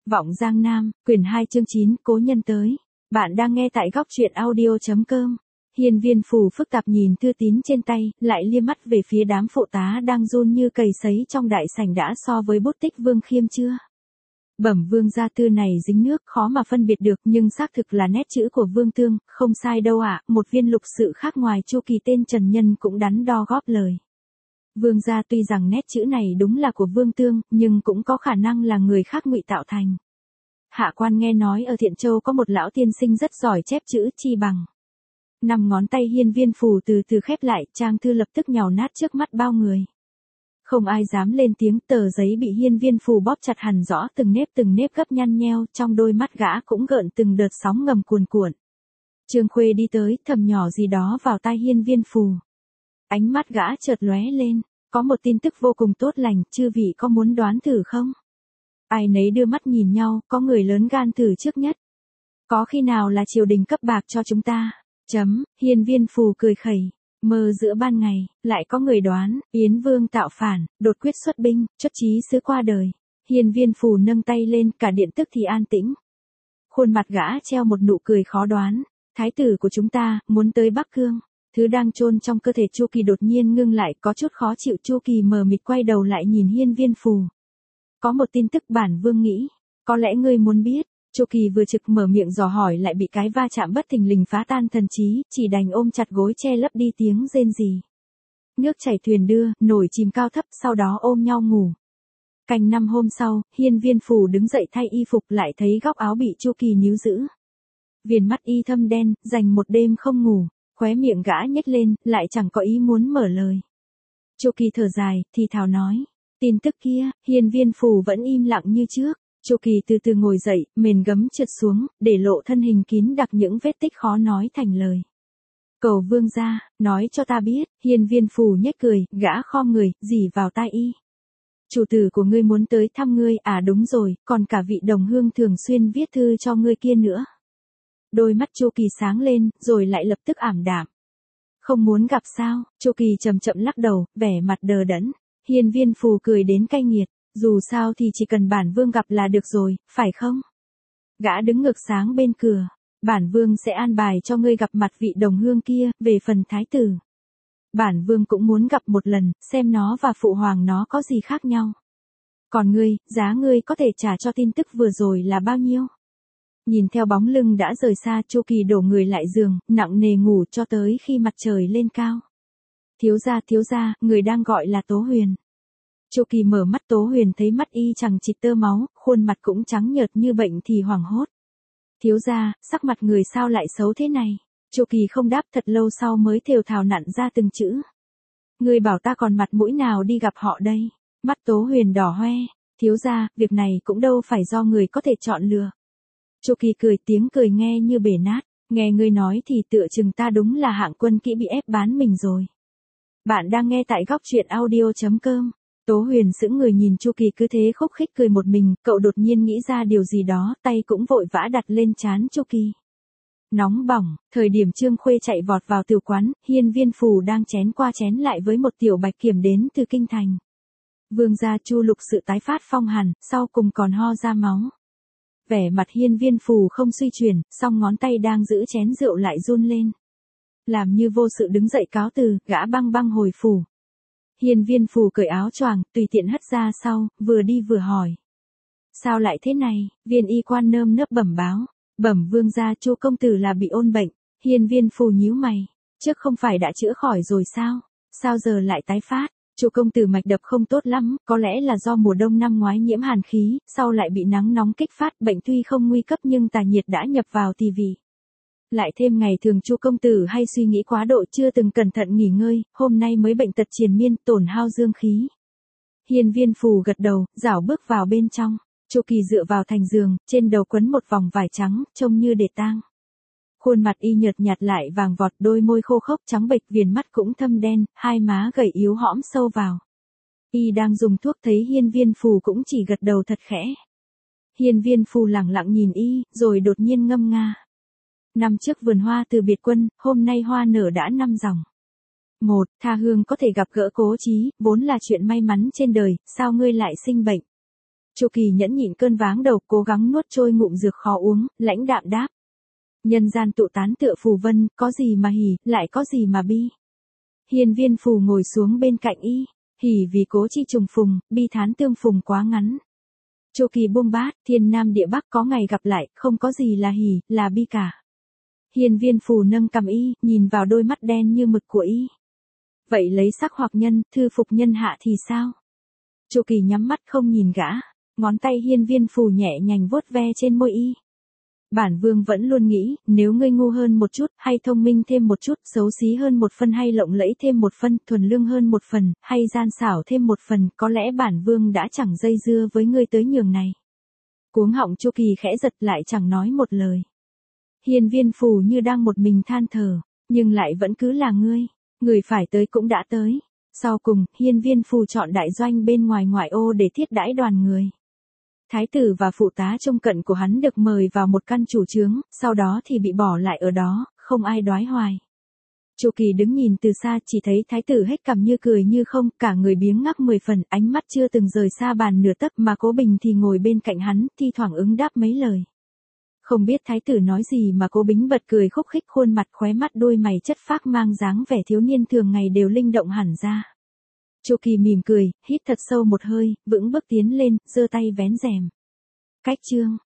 Vọng Giang Nam, quyển 2 chương 9, cố nhân tới. Bạn đang nghe tại góc truyện audio.com. Hiên Viên Phù phức tạp nhìn thư tín trên tay, lại liếc mắt về phía đám phụ tá đang run như cầy sấy trong đại sảnh đã so với bút tích Vương Khiêm chưa. Bẩm Vương gia, thư này dính nước khó mà phân biệt được, nhưng xác thực là nét chữ của Vương Tương, không sai đâu ạ. Một viên lục sự khác ngoài Chu Kỳ tên Trần Nhân cũng đắn đo góp lời. Vương gia, tuy rằng nét chữ này đúng là của Vương Tương, nhưng cũng có khả năng là người khác ngụy tạo thành. Hạ quan nghe nói ở Thiện Châu có một lão tiên sinh rất giỏi chép chữ, chi bằng. 5 ngón tay Hiên Viên Phù từ từ khép lại, trang thư lập tức nhào nát trước mắt bao người. Không ai dám lên tiếng, tờ giấy bị Hiên Viên Phù bóp chặt hẳn rõ từng nếp gấp nhăn nheo, trong đôi mắt gã cũng gợn từng đợt sóng ngầm cuồn cuộn. Trương Khuê đi tới, thầm nhỏ gì đó vào tai Hiên Viên Phù. Ánh mắt gã chợt lóe lên, có một tin tức vô cùng tốt lành, chư vị có muốn đoán thử không? Ai nấy đưa mắt nhìn nhau, có người lớn gan thử trước nhất. Có khi nào là triều đình cấp bạc cho chúng ta? Hiên Viên Phù cười khẩy. Mơ giữa ban ngày, lại có người đoán, Yến Vương tạo phản, đột quyết xuất binh, chất chí sứ qua đời. Hiên Viên Phù nâng tay lên, cả điện tức thì an tĩnh. Khuôn mặt gã treo một nụ cười khó đoán. Thái tử của chúng ta, muốn tới Bắc Cương. Thứ đang chôn trong cơ thể Chu Kỳ đột nhiên ngưng lại, có chút khó chịu. Chu Kỳ mờ mịt quay đầu lại nhìn Hiên Viên Phù. Có một tin tức bản vương nghĩ, có lẽ ngươi muốn biết. Chu Kỳ vừa trực mở miệng dò hỏi lại bị cái va chạm bất thình lình phá tan thần trí, chỉ đành ôm chặt gối che lấp đi tiếng rên rỉ. Nước chảy thuyền đưa, nổi chìm cao thấp, sau đó ôm nhau ngủ. Canh năm hôm sau, Hiên Viên Phù đứng dậy thay y phục, lại thấy góc áo bị Chu Kỳ níu giữ. Viền mắt y thâm đen, dành một đêm không ngủ, khóe miệng gã nhếch lên, lại chẳng có ý muốn mở lời. Chu Kỳ thở dài, thì thào nói, tin tức kia. Hiên Viên Phù vẫn im lặng như trước. Chu Kỳ từ từ ngồi dậy, mền gấm trượt xuống, để lộ thân hình kín đặc những vết tích khó nói thành lời. Cầu vương gia, nói cho ta biết. Hiên Viên Phù nhếch cười, gã khom người, rỉ vào tai y. Chủ tử của ngươi muốn tới thăm ngươi, à đúng rồi, còn cả vị đồng hương thường xuyên viết thư cho ngươi kia nữa. Đôi mắt Chu Kỳ sáng lên, rồi lại lập tức ảm đạm. Không muốn gặp sao? Chu Kỳ chậm chậm lắc đầu, vẻ mặt đờ đẫn. Hiên Viên Phù cười đến cay nghiệt. Dù sao thì chỉ cần bản vương gặp là được rồi, phải không? Gã đứng ngược sáng bên cửa. Bản vương sẽ an bài cho ngươi gặp mặt vị đồng hương kia, về phần thái tử. Bản vương cũng muốn gặp một lần, xem nó và phụ hoàng nó có gì khác nhau. Còn ngươi, giá ngươi có thể trả cho tin tức vừa rồi là bao nhiêu? Nhìn theo bóng lưng đã rời xa, Chu Kỳ đổ người lại giường, nặng nề ngủ cho tới khi mặt trời lên cao. Thiếu gia, người đang gọi là Tố Huyền. Chu Kỳ mở mắt, Tố Huyền thấy mắt y chẳng chịt tơ máu, khuôn mặt cũng trắng nhợt như bệnh thì hoảng hốt. Thiếu gia, sắc mặt người sao lại xấu thế này? Chu Kỳ không đáp, thật lâu sau mới thều thào nặn ra từng chữ. Người bảo ta còn mặt mũi nào đi gặp họ đây? Mắt Tố Huyền đỏ hoe. Thiếu gia, việc này cũng đâu phải do người có thể chọn lựa. Chu Kỳ cười, tiếng cười nghe như bể nát. Nghe ngươi nói thì tựa chừng ta đúng là hạng quân kỹ bị ép bán mình rồi. Bạn đang nghe tại góc truyện audio.com. Tố Huyền sững người nhìn Chu Kỳ cứ thế khúc khích cười một mình, cậu đột nhiên nghĩ ra điều gì đó, tay cũng vội vã đặt lên trán Chu Kỳ. Nóng bỏng, thời điểm Trương Khuê chạy vọt vào tiểu quán, Hiên Viên Phù đang chén qua chén lại với một tiểu bạch kiểm đến từ kinh thành. Vương gia Chu lục sự tái phát phong hàn, sau cùng còn ho ra máu. Vẻ mặt Hiên Viên Phù không suy chuyển, song ngón tay đang giữ chén rượu lại run lên. Làm như vô sự đứng dậy cáo từ, gã băng hồi phủ. Hiên Viên Phù cởi áo choàng, tùy tiện hất ra sau, vừa đi vừa hỏi. Sao lại thế này? Viên y quan nơm nớp bẩm báo. Bẩm vương gia, Chu công tử là bị ôn bệnh. Hiên Viên Phù nhíu mày. Trước không phải đã chữa khỏi rồi sao? Sao giờ lại tái phát? Chu công tử mạch đập không tốt lắm, có lẽ là do mùa đông năm ngoái nhiễm hàn khí, sau lại bị nắng nóng kích phát, bệnh tuy không nguy cấp nhưng tà nhiệt đã nhập vào tỳ vị. Lại thêm ngày thường Chu công tử hay suy nghĩ quá độ, chưa từng cẩn thận nghỉ ngơi, hôm nay mới bệnh tật triền miên, tổn hao dương khí. Hiên Viên Phù gật đầu, rảo bước vào bên trong. Chu Kỳ dựa vào thành giường, trên đầu quấn một vòng vải trắng, trông như để tang. Khuôn mặt y nhợt nhạt lại vàng vọt, đôi môi khô khốc trắng bệch, viền mắt cũng thâm đen, hai má gầy yếu hõm sâu vào. Y đang dùng thuốc, thấy Hiên Viên Phù cũng chỉ gật đầu thật khẽ. Hiên Viên Phù lẳng lặng nhìn y, rồi đột nhiên ngâm nga. Năm trước vườn hoa từ biệt quân, hôm nay hoa nở đã 5 dòng. Một, tha hương có thể gặp gỡ Cố Chí, vốn là chuyện may mắn trên đời, sao ngươi lại sinh bệnh? Chu Kỳ nhẫn nhịn cơn váng đầu, cố gắng nuốt trôi ngụm dược khó uống, lãnh đạm đáp. Nhân gian tụ tán tựa phù vân, có gì mà hỉ, lại có gì mà bi. Hiên Viên Phù ngồi xuống bên cạnh y, hỉ vì cố chi trùng phùng, bi thán tương phùng quá ngắn. Chu Kỳ buông bát, thiên nam địa bắc có ngày gặp lại, không có gì là hỉ, là bi cả. Hiên Viên Phù nâng cằm y, nhìn vào đôi mắt đen như mực của y. Vậy lấy sắc hoặc nhân, thư phục nhân hạ thì sao? Chu Kỳ nhắm mắt không nhìn gã, ngón tay Hiên Viên Phù nhẹ nhàng vuốt ve trên môi y. Bản vương vẫn luôn nghĩ, nếu ngươi ngu hơn một chút, hay thông minh thêm một chút, xấu xí hơn một phần hay lộng lẫy thêm một phần, thuần lương hơn một phần, hay gian xảo thêm một phần, có lẽ bản vương đã chẳng dây dưa với ngươi tới nhường này. Cuống họng Chu Kỳ khẽ giật, lại chẳng nói một lời. Hiên Viên Phù như đang một mình than thở, nhưng lại vẫn cứ là ngươi, người phải tới cũng đã tới. Sau cùng, Hiên Viên Phù chọn đại doanh bên ngoài ngoại ô để thiết đãi đoàn người. Thái tử và phụ tá trông cận của hắn được mời vào một căn chủ trướng, sau đó thì bị bỏ lại ở đó, không ai đoái hoài. Chu Kỳ đứng nhìn từ xa, chỉ thấy thái tử hết cằm như cười như không, cả người biếng ngắc 10 phần, ánh mắt chưa từng rời xa bàn nửa tấc, mà Cố Bình thì ngồi bên cạnh hắn, thi thoảng ứng đáp mấy lời. Không biết thái tử nói gì mà Cố Bính bật cười khúc khích, khuôn mặt khóe mắt đôi mày chất phác mang dáng vẻ thiếu niên thường ngày đều linh động hẳn ra. Chu Kỳ mỉm cười, hít thật sâu một hơi, vững bước tiến lên, giơ tay vén rèm. Cách chương